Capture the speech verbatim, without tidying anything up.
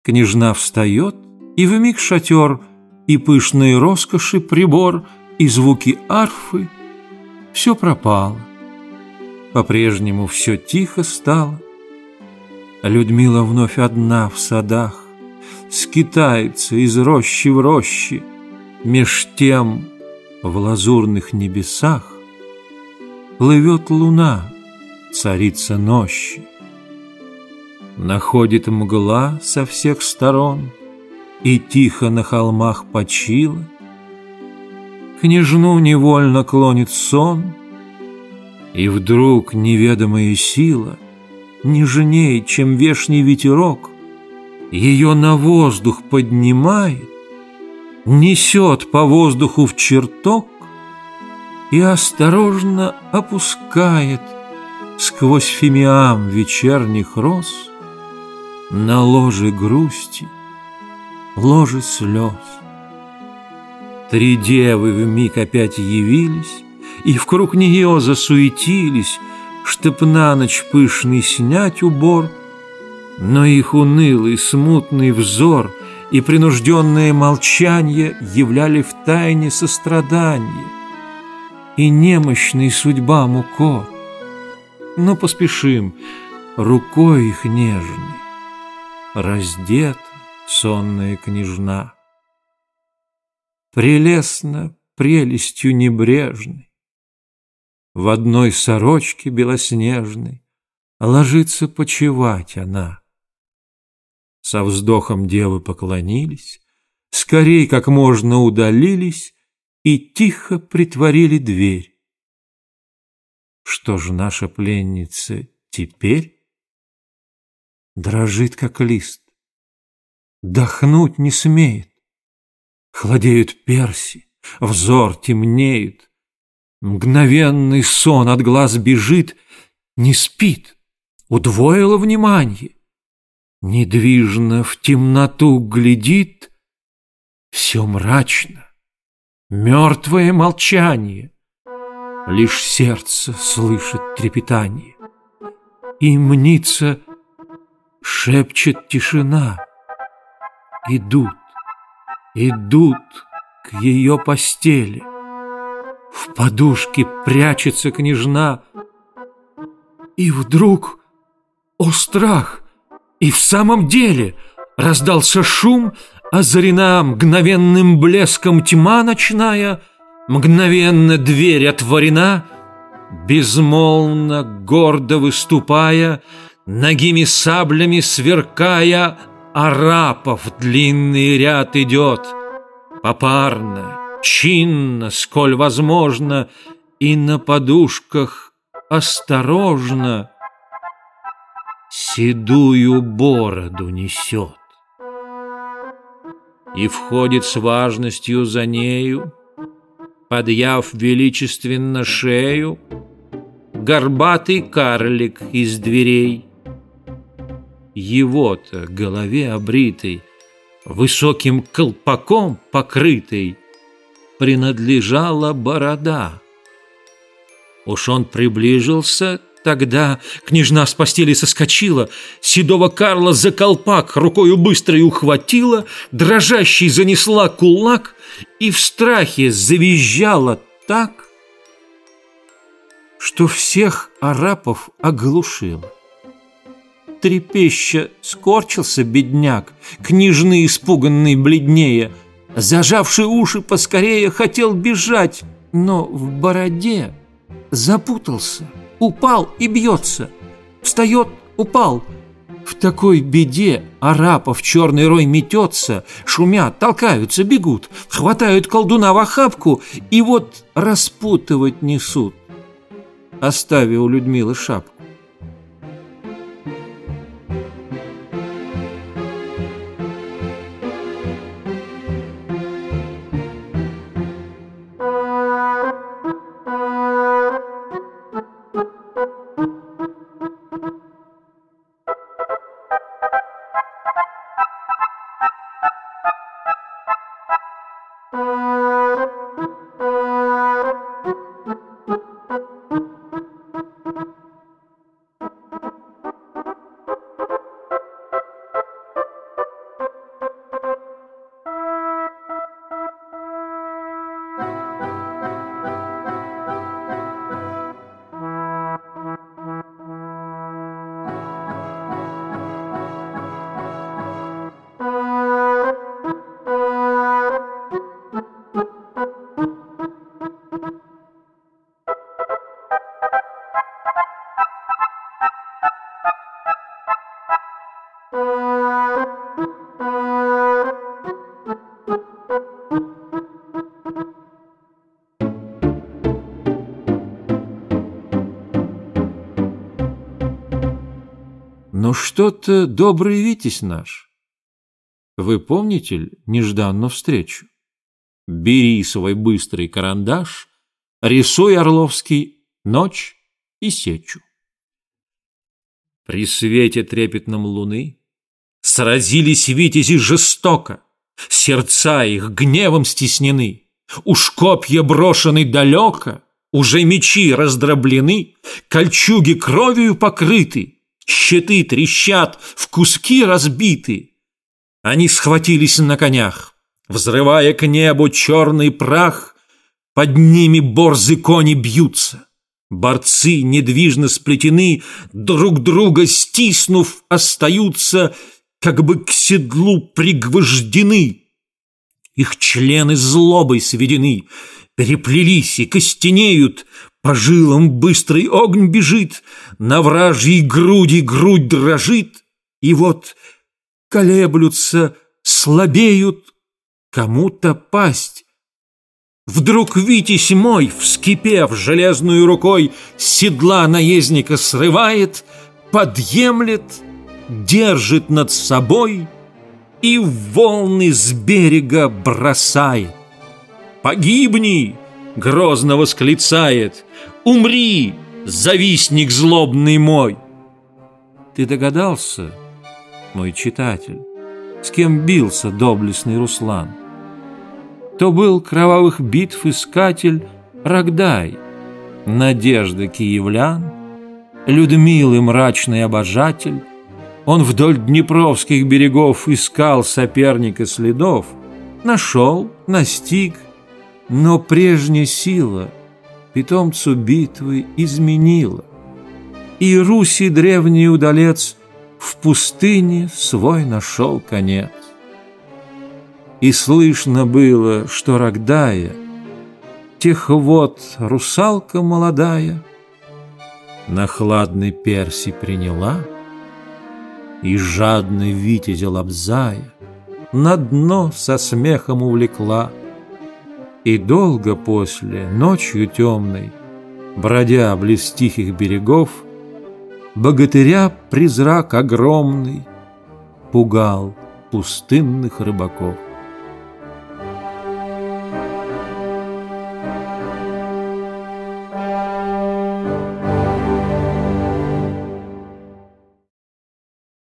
Княжна встает, и вмиг шатер, и пышные роскоши прибор, и звуки арфы — все пропало. По-прежнему все тихо стало. Людмила вновь одна в садах, скитается из рощи в рощи. Меж тем в лазурных небесах плывет луна, царица нощи. Находит мгла со всех сторон и тихо на холмах почила. Княжну невольно клонит сон, и вдруг неведомая сила, нежней, чем вешний ветерок, ее на воздух поднимает, несет по воздуху в чертог и осторожно опускает сквозь фимиам вечерних роз на ложе грусти, ложе слез. Три девы вмиг опять явились, и вкруг нее засуетились, чтоб на ночь пышный снять убор, но их унылый смутный взор и принужденное молчанье являли в тайне сострадание и немощной судьбам укор. Но поспешим, рукой их нежной раздета сонная княжна. Прелестно прелестью небрежной в одной сорочке белоснежной ложится почивать она. Со вздохом девы поклонились, скорей как можно удалились и тихо притворили дверь. Что ж наша пленница теперь? Дрожит, как лист, дохнуть не смеет. Хладеют перси, взор темнеет. Мгновенный сон от глаз бежит, не спит, удвоило внимание. Недвижно в темноту глядит, все мрачно, мертвое молчание. Лишь сердце слышит трепетание, и мнится, шепчет тишина. Идут, идут к ее постели. В подушке прячется княжна. И вдруг, о страх, и в самом деле раздался шум, озарена мгновенным блеском тьма ночная, мгновенно дверь отворена, безмолвно, гордо выступая, нагими саблями сверкая, арапов длинный ряд идет, попарно, чинно, сколь возможно, и на подушках осторожно седую бороду несет. И входит с важностью за нею, подъяв величественно шею, горбатый карлик из дверей. Его-то голове обритой, высоким колпаком покрытой, принадлежала борода. Уж он приближился, тогда княжна с постели соскочила, седого Карла за колпак рукою быстрой ухватила, дрожащей занесла кулак и в страхе завизжала так, что всех арапов оглушила. Трепеща скорчился бедняк, княжны испуганный бледнее, зажавший уши поскорее хотел бежать, но в бороде запутался, упал и бьется, встает, упал. В такой беде арапов черный рой метется, шумят, толкаются, бегут, хватают колдуна в охапку и вот распутывать несут, оставив у Людмилы шапку. Но что-то добрый Витязь наш. Вы помните ли нежданную встречу? Бери свой быстрый карандаш, рисуй, Орловский, ночь и сечу. При свете трепетном луны сразились витязи жестоко, сердца их гневом стеснены, уж копья брошены далеко, уже мечи раздроблены, кольчуги кровью покрыты, щиты трещат, в куски разбиты. Они схватились на конях, взрывая к небу черный прах, под ними борзы кони бьются. Борцы недвижно сплетены, друг друга стиснув, остаются, как бы к седлу пригвождены. Их члены злобой сведены, переплелись и костенеют, по жилам быстрый огонь бежит, на вражьей груди грудь дрожит, и вот колеблются, слабеют, кому-то пасть. Вдруг Витязь мой, вскипев железную рукой, с седла наездника срывает, подъемлет, держит над собой и в волны с берега бросает. «Погибни!» — грозно восклицает. «Умри, завистник злобный мой!» Ты догадался, мой читатель, с кем бился доблестный Руслан? То был кровавых битв искатель Рогдай, надежда киевлян, Людмилы мрачный обожатель. Он вдоль днепровских берегов искал соперника следов, нашел, настиг, но прежняя сила питомцу битвы изменила, и Руси древний удалец в пустыне свой нашел конец. И слышно было, что Рогдая, тех вод русалка молодая, на хладный перси приняла и жадный витязя лобзая на дно со смехом увлекла. И долго после, ночью темной, бродя близ тихих берегов, богатыря призрак огромный пугал пустынных рыбаков.